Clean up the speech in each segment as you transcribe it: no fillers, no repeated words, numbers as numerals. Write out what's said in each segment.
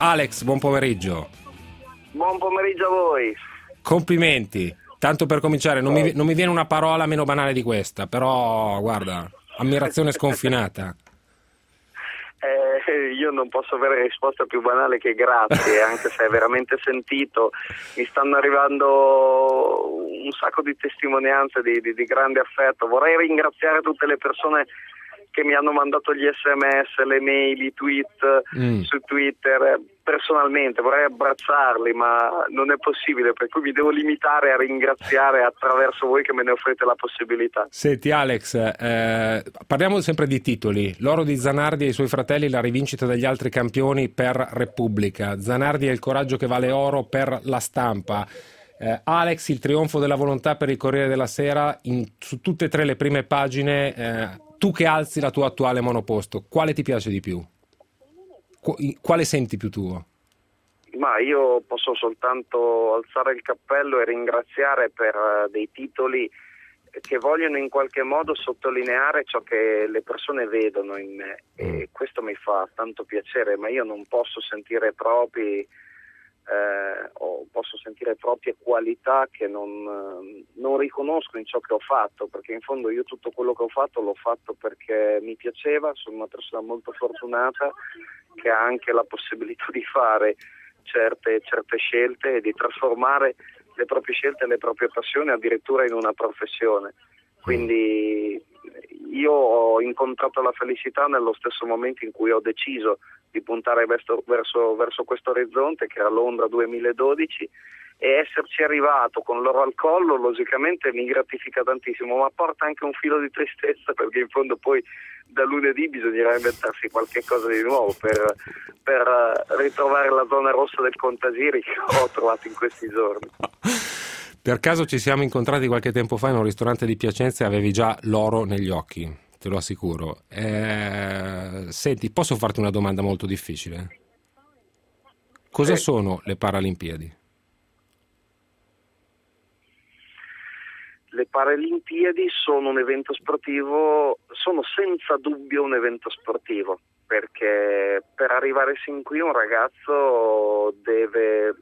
Alex, buon pomeriggio. Buon pomeriggio a voi. Complimenti. Tanto per cominciare, non mi viene una parola meno banale di questa, però guarda, ammirazione sconfinata. Io non posso avere risposta più banale che grazie, anche se è veramente sentito. Mi stanno arrivando un sacco di testimonianze di grande affetto. Vorrei ringraziare tutte le persone che mi hanno mandato gli SMS, le mail, i tweet su Twitter. Personalmente vorrei abbracciarli, ma non è possibile, per cui mi devo limitare a ringraziare attraverso voi che me ne offrite la possibilità. Senti Alex, parliamo sempre di titoli. L'oro di Zanardi e i suoi fratelli, la rivincita degli altri campioni per Repubblica. Zanardi è il coraggio che vale oro per La Stampa. Alex, il trionfo della volontà per il Corriere della Sera. Su tutte e tre le prime pagine, tu che alzi la tua attuale monoposto, quale ti piace di più? Quale senti più tuo? Ma io posso soltanto alzare il cappello e ringraziare per dei titoli che vogliono in qualche modo sottolineare ciò che le persone vedono in me, e questo mi fa tanto piacere, ma io non posso sentire o posso sentire proprie qualità che non riconosco in ciò che ho fatto, perché in fondo io tutto quello che ho fatto l'ho fatto perché mi piaceva. Sono una persona molto fortunata che ha anche la possibilità di fare certe scelte e di trasformare le proprie scelte e le proprie passioni addirittura in una professione. Quindi io ho incontrato la felicità nello stesso momento in cui ho deciso di puntare verso questo orizzonte, che era Londra 2012, e esserci arrivato con l'oro al collo logicamente mi gratifica tantissimo, ma porta anche un filo di tristezza, perché in fondo poi da lunedì bisognerà inventarsi qualche cosa di nuovo per ritrovare la zona rossa del Contagiri che ho trovato in questi giorni. Per caso ci siamo incontrati qualche tempo fa in un ristorante di Piacenza e avevi già l'oro negli occhi, te lo assicuro. Senti, posso farti una domanda molto difficile? Cosa sono le Paralimpiadi? Le Paralimpiadi sono un evento sportivo, sono senza dubbio un evento sportivo, perché per arrivare sin qui un ragazzo deve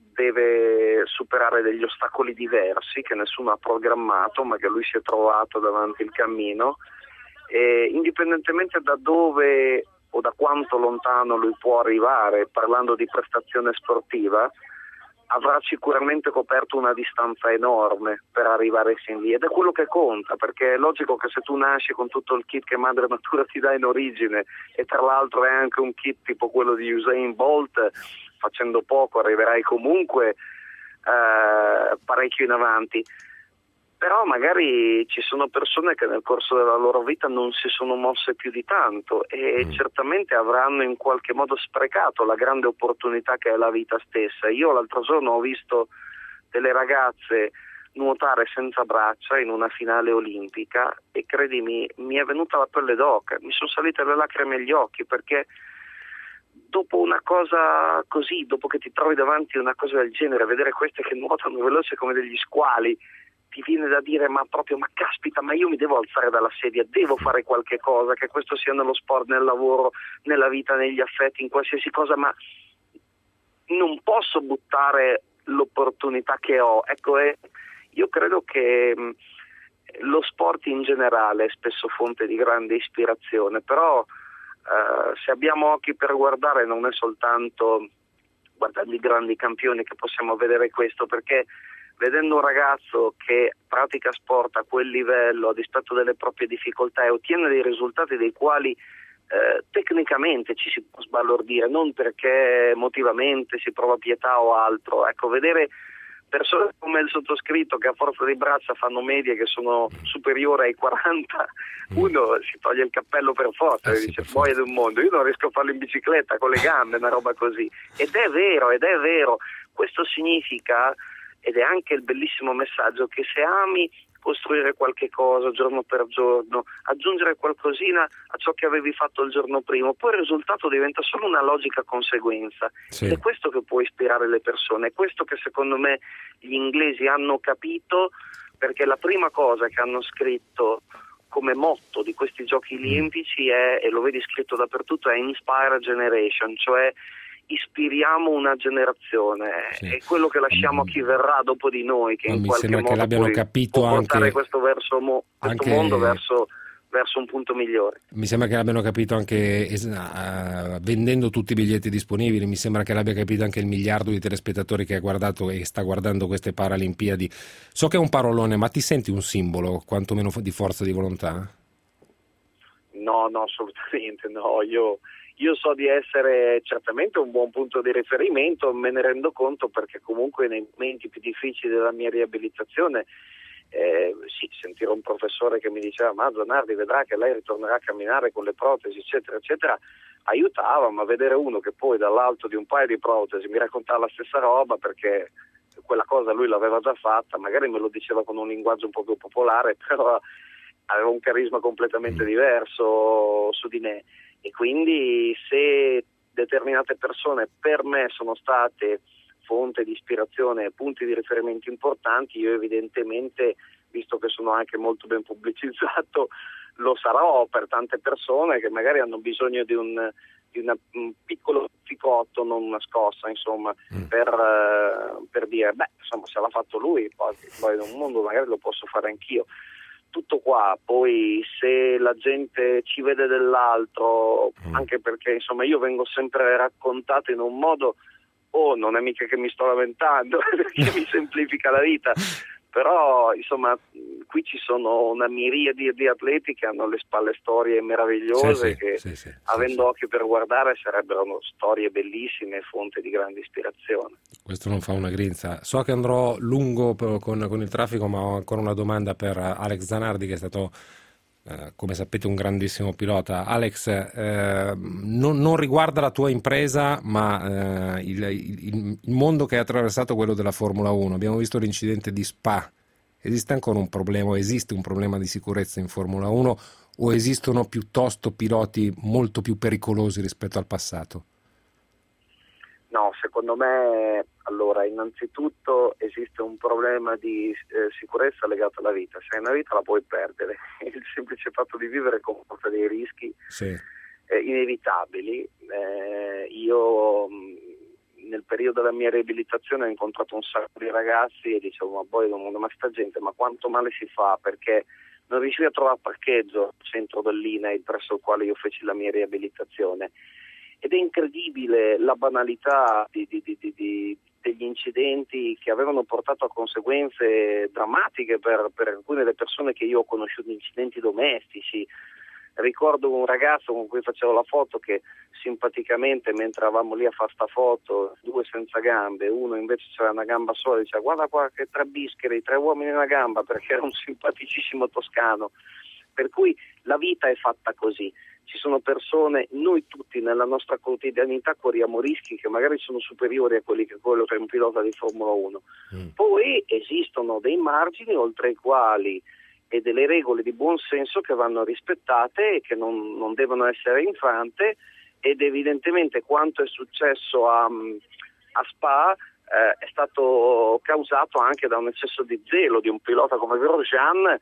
superare degli ostacoli diversi che nessuno ha programmato, ma che lui si è trovato davanti il cammino, e indipendentemente da dove o da quanto lontano lui può arrivare, parlando di prestazione sportiva, avrà sicuramente coperto una distanza enorme per arrivare sin lì, ed è quello che conta, perché è logico che se tu nasci con tutto il kit che Madre Natura ti dà in origine, e tra l'altro è anche un kit tipo quello di Usain Bolt, facendo poco arriverai comunque parecchio in avanti. Però magari ci sono persone che nel corso della loro vita non si sono mosse più di tanto e certamente avranno in qualche modo sprecato la grande opportunità che è la vita stessa. Io l'altro giorno ho visto delle ragazze nuotare senza braccia in una finale olimpica e credimi, mi è venuta la pelle d'oca, mi sono salite le lacrime agli occhi, perché dopo una cosa così, dopo che ti trovi davanti a una cosa del genere, vedere queste che nuotano veloce come degli squali, ti viene da dire ma caspita, ma io mi devo alzare dalla sedia, devo fare qualche cosa, che questo sia nello sport, nel lavoro, nella vita, negli affetti, in qualsiasi cosa, ma non posso buttare l'opportunità che ho. Ecco, io credo che lo sport in generale è spesso fonte di grande ispirazione, però se abbiamo occhi per guardare non è soltanto guardando i grandi campioni che possiamo vedere questo, perché vedendo un ragazzo che pratica sport a quel livello a dispetto delle proprie difficoltà e ottiene dei risultati dei quali tecnicamente ci si può sbalordire, non perché emotivamente si prova pietà o altro, ecco, vedere persone come il sottoscritto che a forza di braccia fanno medie che sono superiori ai 40, uno si toglie il cappello per forza e dice boia del mondo, io non riesco a farlo in bicicletta con le gambe, una roba così, ed è vero, questo significa, ed è anche il bellissimo messaggio, che se ami costruire qualche cosa giorno per giorno, aggiungere qualcosina a ciò che avevi fatto il giorno prima, poi il risultato diventa solo una logica conseguenza. Sì. Ed è questo che può ispirare le persone, è questo che secondo me gli inglesi hanno capito, perché la prima cosa che hanno scritto come motto di questi giochi olimpici è, e lo vedi scritto dappertutto, è Inspire a Generation, cioè ispiriamo una generazione, sì. è quello che lasciamo a chi verrà dopo di noi, che in qualche modo che l'abbiano capito può portare anche questo mondo verso un punto migliore. Mi sembra che l'abbiano capito anche vendendo tutti i biglietti disponibili. Mi sembra che l'abbia capito anche il miliardo di telespettatori che ha guardato e sta guardando queste Paralimpiadi. So che è un parolone, ma ti senti un simbolo, quantomeno di forza di volontà? No, assolutamente no. Io so di essere certamente un buon punto di riferimento, me ne rendo conto perché comunque nei momenti più difficili della mia riabilitazione sì, sentire un professore che mi diceva ma Zanardi vedrà che lei ritornerà a camminare con le protesi eccetera eccetera aiutava, ma vedere uno che poi dall'alto di un paio di protesi mi raccontava la stessa roba perché quella cosa lui l'aveva già fatta, magari me lo diceva con un linguaggio un po' più popolare, però aveva un carisma completamente diverso su di me, e quindi se determinate persone per me sono state fonte di ispirazione e punti di riferimento importanti, io evidentemente, visto che sono anche molto ben pubblicizzato, lo sarò per tante persone che magari hanno bisogno di un piccolo picotto, non una scossa, insomma, per dire, insomma, se l'ha fatto lui, poi in un mondo magari lo posso fare anch'io. Tutto qua, poi se la gente ci vede dell'altro, anche perché insomma io vengo sempre raccontato in un modo, non è mica che mi sto lamentando perché mi semplifica la vita, però insomma qui ci sono una miriade di atleti che hanno alle spalle storie meravigliose avendo occhio per guardare sarebbero storie bellissime e fonte di grande ispirazione. Questo non fa una grinza. So che andrò lungo con il traffico, ma ho ancora una domanda per Alex Zanardi, che è stato come sapete un grandissimo pilota. Alex, non riguarda la tua impresa, ma il mondo che hai attraversato, quello della Formula 1. Abbiamo visto l'incidente di Spa. Esiste ancora un problema, esiste un problema di sicurezza in Formula 1 o esistono piuttosto piloti molto più pericolosi rispetto al passato? No, secondo me, allora, innanzitutto esiste un problema di sicurezza legato alla vita. Se hai una vita la puoi perdere, il semplice fatto di vivere comporta dei rischi inevitabili. Io nel periodo della mia riabilitazione ho incontrato un sacco di ragazzi e dicevo, ma sta gente, ma quanto male si fa, perché non riuscivo a trovare parcheggio al centro dell'INAIL presso il quale io feci la mia riabilitazione. Ed è incredibile la banalità degli incidenti che avevano portato a conseguenze drammatiche per alcune delle persone che io ho conosciuto, incidenti domestici. Ricordo un ragazzo con cui facevo la foto che simpaticamente, mentre eravamo lì a fare sta foto, due senza gambe, uno invece c'era una gamba sola, diceva guarda qua che 3 bischeri, 3 uomini e una gamba, perché era un simpaticissimo toscano. Per cui la vita è fatta così. Ci sono persone, noi tutti nella nostra quotidianità corriamo rischi che magari sono superiori a quello che un pilota di Formula 1. Poi esistono dei margini oltre i quali e delle regole di buon senso che vanno rispettate e che non devono essere infrante, ed evidentemente quanto è successo a Spa è stato causato anche da un eccesso di zelo di un pilota come Grosjean,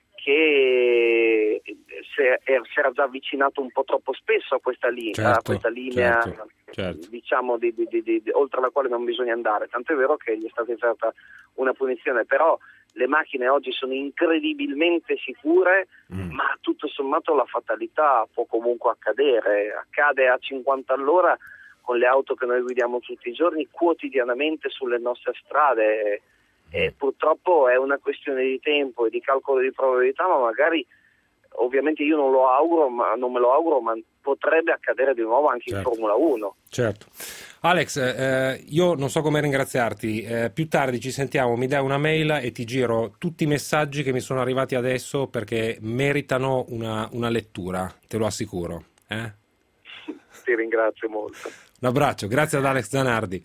che si era già avvicinato un po' troppo spesso a questa linea, certo. Diciamo oltre la quale non bisogna andare, tant'è vero che gli è stata inflitta una punizione, però le macchine oggi sono incredibilmente sicure, ma tutto sommato la fatalità può comunque accade a 50 all'ora con le auto che noi guidiamo tutti i giorni, quotidianamente sulle nostre strade. E purtroppo è una questione di tempo e di calcolo di probabilità, ma magari, ovviamente io non me lo auguro, ma potrebbe accadere di nuovo anche in Formula 1. Certo. Alex, io non so come ringraziarti, più tardi ci sentiamo, mi dai una mail e ti giro tutti i messaggi che mi sono arrivati adesso perché meritano una lettura, te lo assicuro. Ti ringrazio molto. Un abbraccio, grazie ad Alex Zanardi.